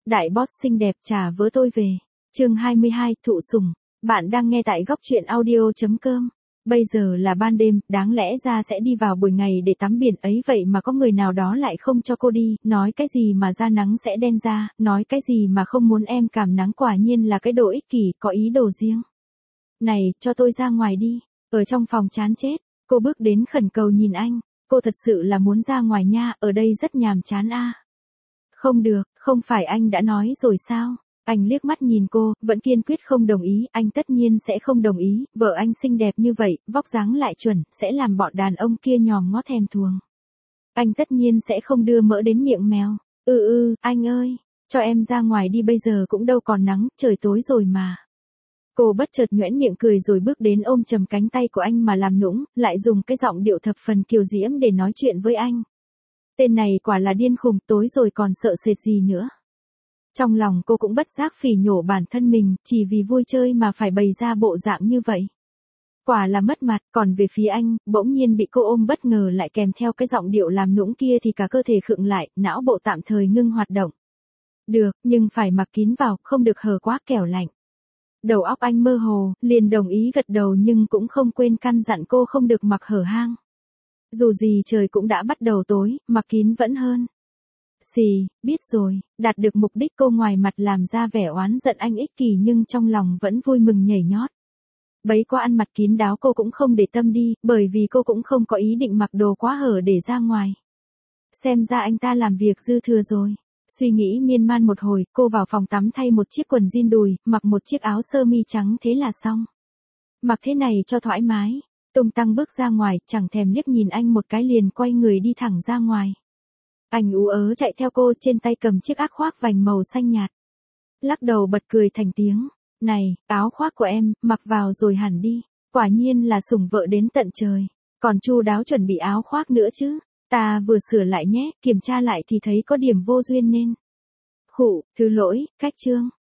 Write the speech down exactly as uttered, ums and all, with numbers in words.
Đại boss xinh đẹp trả vớ tôi về. Chương hai mươi hai, thụ sủng. Bạn đang nghe tại góc truyện audio chấm com. Bây giờ là ban đêm, đáng lẽ ra sẽ đi vào buổi ngày để tắm biển ấy, vậy mà có người nào đó lại không cho cô đi, nói cái gì mà da nắng sẽ đen da, nói cái gì mà không muốn em cảm nắng, quả nhiên là cái đồ ích kỷ, có ý đồ riêng. Này, cho tôi ra ngoài đi. Ở trong phòng chán chết, cô bước đến khẩn cầu nhìn anh, cô thật sự là muốn ra ngoài nha, ở đây rất nhàm chán a. Không được, không phải anh đã nói rồi sao? Anh liếc mắt nhìn cô, vẫn kiên quyết không đồng ý, anh tất nhiên sẽ không đồng ý, vợ anh xinh đẹp như vậy, vóc dáng lại chuẩn, sẽ làm bọn đàn ông kia nhòm ngó thèm thuồng. Anh tất nhiên sẽ không đưa mỡ đến miệng mèo. Ừ ừ, anh ơi, cho em ra ngoài đi, bây giờ cũng đâu còn nắng, trời tối rồi mà. Cô bất chợt nhoẻn miệng cười rồi bước đến ôm chầm cánh tay của anh mà làm nũng, lại dùng cái giọng điệu thập phần kiều diễm để nói chuyện với anh. Tên này quả là điên khùng, tối rồi còn sợ sệt gì nữa. Trong lòng cô cũng bất giác phỉ nhổ bản thân mình, chỉ vì vui chơi mà phải bày ra bộ dạng như vậy. Quả là mất mặt, còn về phía anh, bỗng nhiên bị cô ôm bất ngờ lại kèm theo cái giọng điệu làm nũng kia thì cả cơ thể khựng lại, não bộ tạm thời ngưng hoạt động. Được, nhưng phải mặc kín vào, không được hở quá kẻo lạnh. Đầu óc anh mơ hồ, liền đồng ý gật đầu nhưng cũng không quên căn dặn cô không được mặc hở hang. Dù gì trời cũng đã bắt đầu tối, mặc kín vẫn hơn. Xì, biết rồi, đạt được mục đích, cô ngoài mặt làm ra vẻ oán giận anh ích kỷ nhưng trong lòng vẫn vui mừng nhảy nhót. Bấy qua ăn mặc kín đáo cô cũng không để tâm đi, bởi vì cô cũng không có ý định mặc đồ quá hở để ra ngoài. Xem ra anh ta làm việc dư thừa rồi. Suy nghĩ miên man một hồi, cô vào phòng tắm thay một chiếc quần jean đùi, mặc một chiếc áo sơ mi trắng, thế là xong. Mặc thế này cho thoải mái. Tung tăng bước ra ngoài, chẳng thèm liếc nhìn anh một cái liền quay người đi thẳng ra ngoài. Anh ú ớ chạy theo cô, trên tay cầm chiếc áo khoác vành màu xanh nhạt. Lắc đầu bật cười thành tiếng. Này, áo khoác của em, mặc vào rồi hẳn đi. Quả nhiên là sủng vợ đến tận trời. Còn chu đáo chuẩn bị áo khoác nữa chứ. Ta vừa sửa lại nhé, kiểm tra lại thì thấy có điểm vô duyên nên. Khụ, thứ lỗi, cách chương.